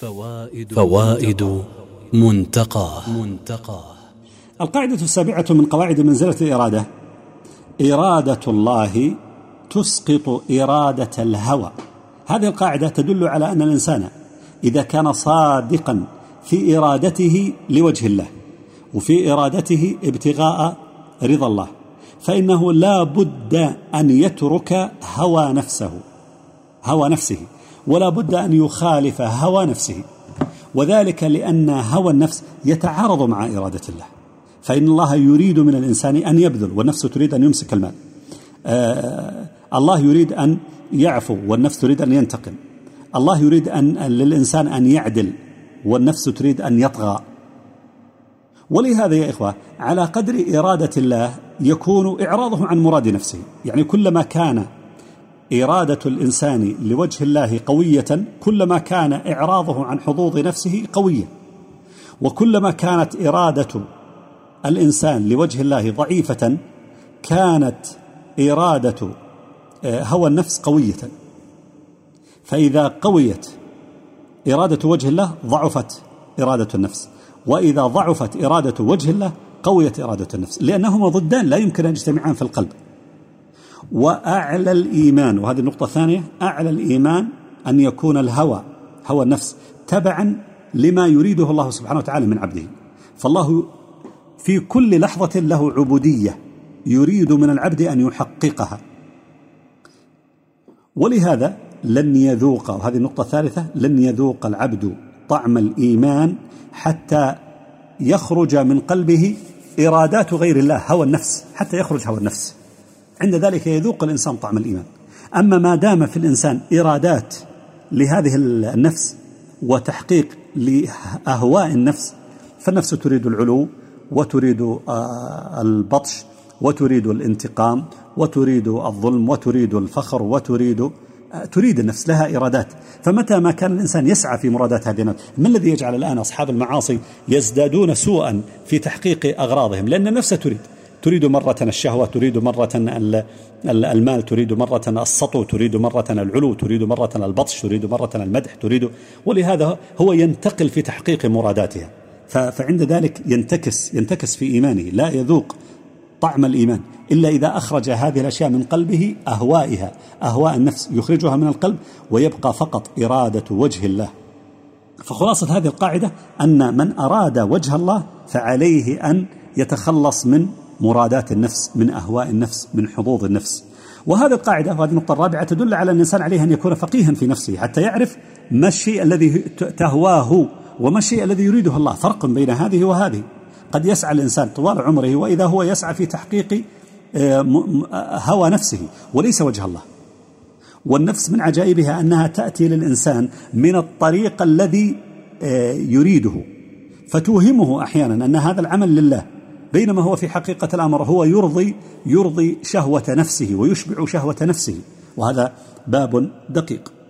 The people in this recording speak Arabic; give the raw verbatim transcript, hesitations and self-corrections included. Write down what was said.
فوائد, فوائد منتقاه منتقاه القاعدة السابعة من قواعد منزلة الإرادة: إرادة الله تسقط إرادة الهوى. هذه القاعدة تدل على أن الإنسان إذا كان صادقا في إرادته لوجه الله وفي إرادته ابتغاء رضا الله فإنه لا بد أن يترك هوى نفسه هوى نفسه ولا بد أن يخالف هوى نفسه، وذلك لأن هوى النفس يتعارض مع إرادة الله. فإن الله يريد من الإنسان أن يبذل والنفس تريد أن يمسك المال، آه الله يريد أن يعفو والنفس تريد أن ينتقم، الله يريد أن للإنسان أن يعدل والنفس تريد أن يطغى. ولهذا يا إخوة على قدر إرادة الله يكون إعراضه عن مراد نفسه، يعني كلما كان إرادة الإنسان لوجه الله قوية كلما كان إعراضه عن حظوظ نفسه قويا، وكلما كانت إرادة الإنسان لوجه الله ضعيفة كانت إرادة هوى النفس قوية. فإذا قويت إرادة وجه الله ضعفت إرادة النفس، وإذا ضعفت إرادة وجه الله قويت إرادة النفس، لأنهما ضدان لا يمكن أن يجتمعان في القلب. وأعلى الإيمان، وهذه النقطة الثانية، أعلى الإيمان أن يكون الهوى هوى النفس تبعا لما يريده الله سبحانه وتعالى من عبده. فالله في كل لحظة له عبودية يريد من العبد أن يحققها، ولهذا لن يذوق، وهذه النقطة الثالثة، لن يذوق العبد طعم الإيمان حتى يخرج من قلبه إرادات غير الله هوى النفس، حتى يخرج هوى النفس، عند ذلك يذوق الإنسان طعم الإيمان. أما ما دام في الإنسان إرادات لهذه النفس وتحقيق لأهواء النفس، فالنفس تريد العلو وتريد البطش وتريد الانتقام وتريد الظلم وتريد الفخر وتريد تريد النفس، لها إرادات. فمتى ما كان الإنسان يسعى في مرادات هذه النفس، ما الذي يجعل الآن أصحاب المعاصي يزدادون سوءا في تحقيق أغراضهم؟ لأن النفس تريد تريد مرة الشهوة، تريد مرة المال، تريد مرة السطو، تريد مرة العلو، تريد مرة البطش، تريد مرة المدح، تريد، ولهذا هو ينتقل في تحقيق مراداتها. فعند ذلك ينتكس ينتكس في إيمانه، لا يذوق طعم الإيمان إلا إذا أخرج هذه الأشياء من قلبه، أهوائها أهواء النفس يخرجها من القلب ويبقى فقط إرادة وجه الله. فخلاصة هذه القاعدة أن من أراد وجه الله فعليه أن يتخلص من مرادات النفس، من أهواء النفس، من حظوظ النفس. وهذه القاعدة وهذه النقطة الرابعة تدل على أن الإنسان عليه أن يكون فقيها في نفسه حتى يعرف ما الشيء الذي تهواه وما الشيء الذي يريده الله، فرق بين هذه وهذه. قد يسعى الإنسان طوال عمره وإذا هو يسعى في تحقيق هوى نفسه وليس وجه الله. والنفس من عجائبها أنها تأتي للإنسان من الطريق الذي يريده، فتوهمه أحيانا أن هذا العمل لله، بينما هو في حقيقة الأمر هو يرضي يرضي شهوة نفسه ويشبع شهوة نفسه، وهذا باب دقيق.